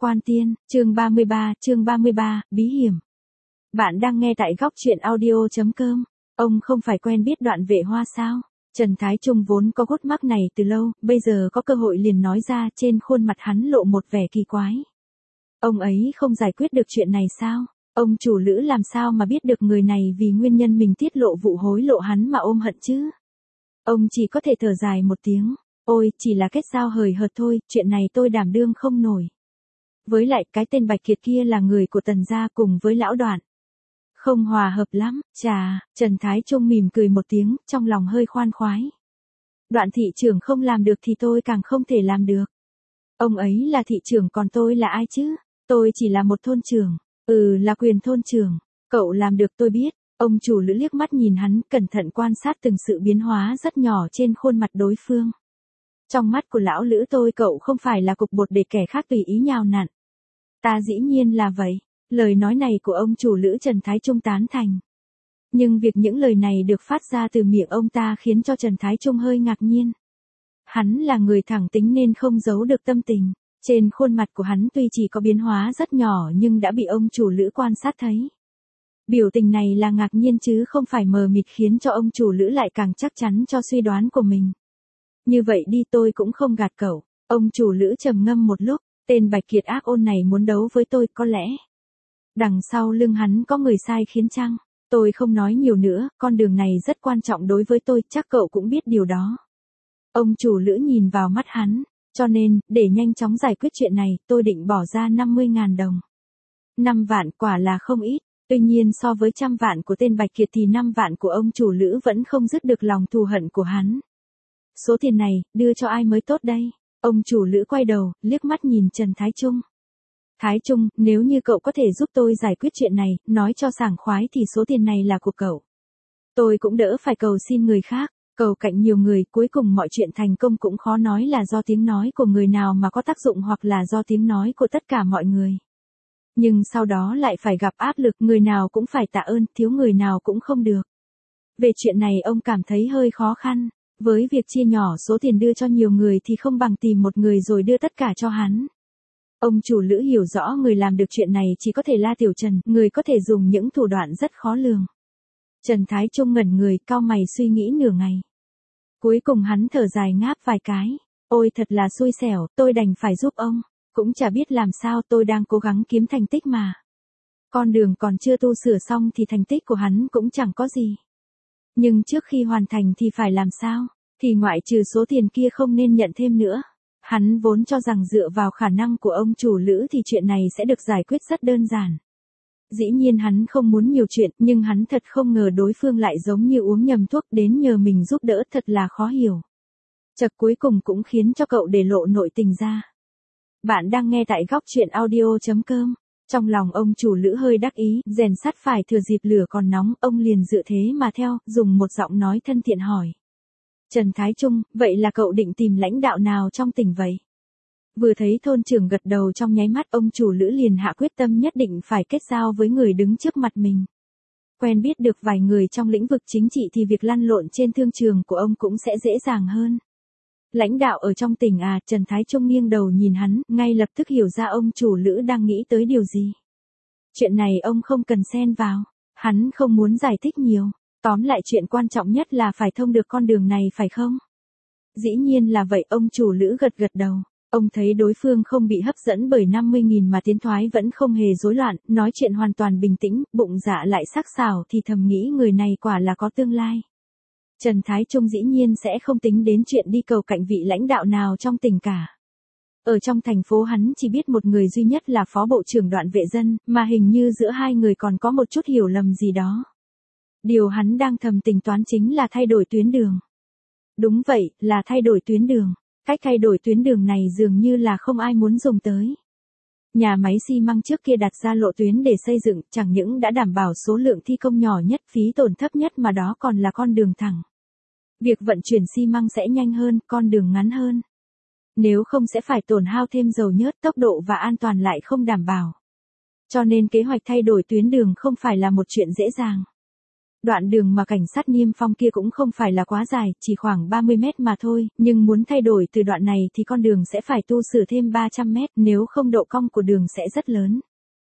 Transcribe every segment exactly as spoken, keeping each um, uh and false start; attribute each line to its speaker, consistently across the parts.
Speaker 1: Quan Tiên, chương ba mươi ba, chương ba mươi ba, bí hiểm. Bạn đang nghe tại góc truyện audio chấm com. Ông không phải quen biết Đoạn Vệ Hoa sao? Trần Thái Trung vốn có gút mắc này từ lâu, bây giờ có cơ hội liền nói ra, trên khuôn mặt hắn lộ một vẻ kỳ quái. Ông ấy không giải quyết được chuyện này sao? Ông chủ Lữ làm sao mà biết được người này vì nguyên nhân mình tiết lộ vụ hối lộ hắn mà ôm hận chứ? Ông chỉ có thể thở dài một tiếng. Ôi, chỉ là kết giao hời hợt thôi, chuyện này tôi đảm đương không nổi. Với lại cái tên Bạch Kiệt kia là người của Tần gia cùng với lão Đoạn. Không hòa hợp lắm, chà, Trần Thái Trung mỉm cười một tiếng, trong lòng hơi khoan khoái. Đoạn thị trưởng không làm được thì tôi càng không thể làm được. Ông ấy là thị trưởng còn tôi là ai chứ? Tôi chỉ là một thôn trưởng. Ừ, là quyền thôn trưởng. Cậu làm được tôi biết. Ông chủ Lữ liếc mắt nhìn hắn, cẩn thận quan sát từng sự biến hóa rất nhỏ trên khuôn mặt đối phương. Trong mắt của lão Lữ tôi cậu không phải là cục bột để kẻ khác tùy ý nhào nặn. Ta dĩ nhiên là vậy. Lời nói này của ông chủ Lữ Trần Thái Trung tán thành. Nhưng việc những lời này được phát ra từ miệng ông ta khiến cho Trần Thái Trung hơi ngạc nhiên. Hắn là người thẳng tính nên không giấu được tâm tình. Trên khuôn mặt của hắn tuy chỉ có biến hóa rất nhỏ nhưng đã bị ông chủ Lữ quan sát thấy. Biểu tình này là ngạc nhiên chứ không phải mờ mịt khiến cho ông chủ Lữ lại càng chắc chắn cho suy đoán của mình. Như vậy đi tôi cũng không gạt cậu. Ông chủ Lữ trầm ngâm một lúc, tên Bạch Kiệt ác ôn này muốn đấu với tôi có lẽ. Đằng sau lưng hắn có người sai khiến chăng? Tôi không nói nhiều nữa, con đường này rất quan trọng đối với tôi, chắc cậu cũng biết điều đó. Ông chủ Lữ nhìn vào mắt hắn, cho nên, để nhanh chóng giải quyết chuyện này, tôi định bỏ ra năm mươi ngàn đồng. năm vạn quả là không ít, tuy nhiên so với trăm vạn của tên Bạch Kiệt thì năm vạn của ông chủ Lữ vẫn không dứt được lòng thù hận của hắn. Số tiền này, đưa cho ai mới tốt đây? Ông chủ Lữ quay đầu, liếc mắt nhìn Trần Thái Trung. Thái Trung, nếu như cậu có thể giúp tôi giải quyết chuyện này, nói cho sảng khoái thì số tiền này là của cậu. Tôi cũng đỡ phải cầu xin người khác, cầu cạnh nhiều người, cuối cùng mọi chuyện thành công cũng khó nói là do tiếng nói của người nào mà có tác dụng hoặc là do tiếng nói của tất cả mọi người. Nhưng sau đó lại phải gặp áp lực, người nào cũng phải tạ ơn, thiếu người nào cũng không được. Về chuyện này ông cảm thấy hơi khó khăn. Với việc chia nhỏ số tiền đưa cho nhiều người thì không bằng tìm một người rồi đưa tất cả cho hắn. Ông chủ Lữ hiểu rõ người làm được chuyện này chỉ có thể La Tiểu Trần, người có thể dùng những thủ đoạn rất khó lường. Trần Thái Trung ngẩn người, cau mày suy nghĩ nửa ngày. Cuối cùng hắn thở dài ngáp vài cái. Ôi thật là xui xẻo, tôi đành phải giúp ông. Cũng chả biết làm sao, tôi đang cố gắng kiếm thành tích mà. Con đường còn chưa tu sửa xong thì thành tích của hắn cũng chẳng có gì. Nhưng trước khi hoàn thành thì phải làm sao? Thì ngoại trừ số tiền kia không nên nhận thêm nữa. Hắn vốn cho rằng dựa vào khả năng của ông chủ Lữ thì chuyện này sẽ được giải quyết rất đơn giản. Dĩ nhiên hắn không muốn nhiều chuyện, nhưng hắn thật không ngờ đối phương lại giống như uống nhầm thuốc đến nhờ mình giúp đỡ, thật là khó hiểu. Chật cuối cùng cũng khiến cho cậu để lộ nội tình ra. Bạn đang nghe tại góc truyện audio chấm com. Trong lòng ông chủ Lữ hơi đắc ý, rèn sắt phải thừa dịp lửa còn nóng, ông liền dựa thế mà theo, dùng một giọng nói thân thiện hỏi. Trần Thái Trung, vậy là cậu định tìm lãnh đạo nào trong tỉnh vậy? Vừa thấy thôn trưởng gật đầu trong nháy mắt, ông chủ Lữ liền hạ quyết tâm nhất định phải kết giao với người đứng trước mặt mình. Quen biết được vài người trong lĩnh vực chính trị thì việc lăn lộn trên thương trường của ông cũng sẽ dễ dàng hơn. Lãnh đạo ở trong tỉnh à? Trần Thái Trung nghiêng đầu nhìn hắn, ngay lập tức hiểu ra ông chủ Lữ đang nghĩ tới điều gì. Chuyện này ông không cần xen vào, hắn không muốn giải thích nhiều. Tóm lại chuyện quan trọng nhất là phải thông được con đường này phải không? Dĩ nhiên là vậy, ông chủ Lữ gật gật đầu. Ông thấy đối phương không bị hấp dẫn bởi năm mươi nghìn mà tiến thoái vẫn không hề rối loạn, nói chuyện hoàn toàn bình tĩnh, bụng dạ lại sắc sảo thì thầm nghĩ người này quả là có tương lai. Trần Thái Trung dĩ nhiên sẽ không tính đến chuyện đi cầu cạnh vị lãnh đạo nào trong tỉnh cả. Ở trong thành phố hắn chỉ biết một người duy nhất là phó bộ trưởng Đoạn Vệ Dân, mà hình như giữa hai người còn có một chút hiểu lầm gì đó. Điều hắn đang thầm tính toán chính là thay đổi tuyến đường. Đúng vậy, là thay đổi tuyến đường. Cách thay đổi tuyến đường này dường như là không ai muốn dùng tới. Nhà máy xi măng trước kia đặt ra lộ tuyến để xây dựng, chẳng những đã đảm bảo số lượng thi công nhỏ nhất, phí tổn thấp nhất mà đó còn là con đường thẳng. Việc vận chuyển xi măng sẽ nhanh hơn, con đường ngắn hơn. Nếu không sẽ phải tổn hao thêm dầu nhớt, tốc độ và an toàn lại không đảm bảo. Cho nên kế hoạch thay đổi tuyến đường không phải là một chuyện dễ dàng. Đoạn đường mà cảnh sát niêm phong kia cũng không phải là quá dài, chỉ khoảng ba mươi mét mà thôi, nhưng muốn thay đổi từ đoạn này thì con đường sẽ phải tu sửa thêm ba trăm mét, nếu không độ cong của đường sẽ rất lớn.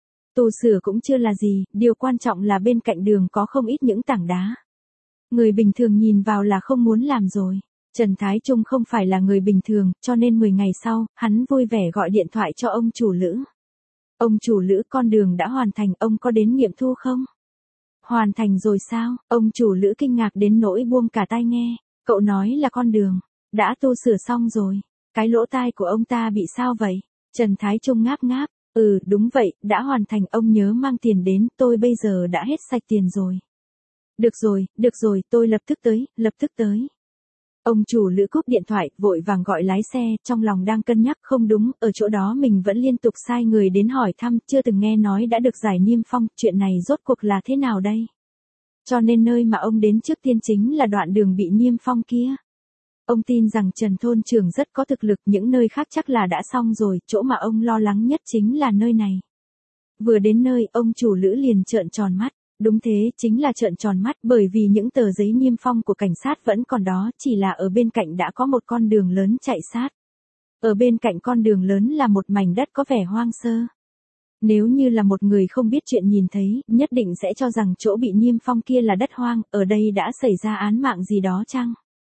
Speaker 1: Tu sửa cũng chưa là gì, điều quan trọng là bên cạnh đường có không ít những tảng đá. Người bình thường nhìn vào là không muốn làm rồi. Trần Thái Trung không phải là người bình thường, cho nên mười ngày sau, hắn vui vẻ gọi điện thoại cho ông chủ Lữ. Ông chủ Lữ, con đường đã hoàn thành, ông có đến nghiệm thu không? Hoàn thành rồi sao? Ông chủ Lữ kinh ngạc đến nỗi buông cả tai nghe. Cậu nói là con đường đã tu sửa xong rồi. Cái lỗ tai của ông ta bị sao vậy? Trần Thái Trung ngáp ngáp. Ừ, đúng vậy, đã hoàn thành, ông nhớ mang tiền đến, tôi bây giờ đã hết sạch tiền rồi. Được rồi, được rồi, tôi lập tức tới, lập tức tới. Ông chủ Lữ cúp điện thoại, vội vàng gọi lái xe, trong lòng đang cân nhắc, không đúng, ở chỗ đó mình vẫn liên tục sai người đến hỏi thăm, chưa từng nghe nói đã được giải niêm phong, chuyện này rốt cuộc là thế nào đây? Cho nên nơi mà ông đến trước tiên chính là đoạn đường bị niêm phong kia. Ông tin rằng Trần thôn trưởng rất có thực lực, những nơi khác chắc là đã xong rồi, chỗ mà ông lo lắng nhất chính là nơi này. Vừa đến nơi, ông chủ Lữ liền trợn tròn mắt. Đúng thế, chính là trợn tròn mắt, bởi vì những tờ giấy niêm phong của cảnh sát vẫn còn đó, chỉ là ở bên cạnh đã có một con đường lớn chạy sát. Ở bên cạnh con đường lớn là một mảnh đất có vẻ hoang sơ. Nếu như là một người không biết chuyện nhìn thấy, nhất định sẽ cho rằng chỗ bị niêm phong kia là đất hoang, ở đây đã xảy ra án mạng gì đó chăng?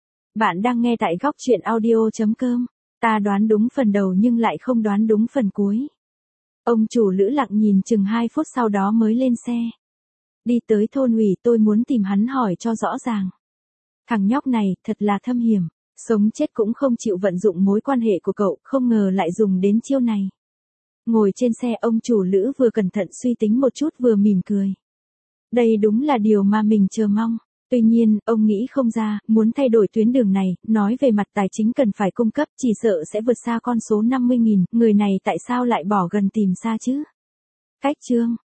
Speaker 1: Bạn đang nghe tại góc truyện audio chấm com. Ta đoán đúng phần đầu nhưng lại không đoán đúng phần cuối. Ông chủ Lữ lặng nhìn chừng hai phút sau đó mới lên xe. Đi tới thôn ủy, tôi muốn tìm hắn hỏi cho rõ ràng. Thằng nhóc này, thật là thâm hiểm, sống chết cũng không chịu vận dụng mối quan hệ của cậu, không ngờ lại dùng đến chiêu này. Ngồi trên xe, ông chủ Lữ vừa cẩn thận suy tính một chút vừa mỉm cười. Đây đúng là điều mà mình chờ mong. Tuy nhiên, ông nghĩ không ra, muốn thay đổi tuyến đường này, nói về mặt tài chính cần phải cung cấp, chỉ sợ sẽ vượt xa con số năm mươi nghìn, người này tại sao lại bỏ gần tìm xa chứ? Cách chương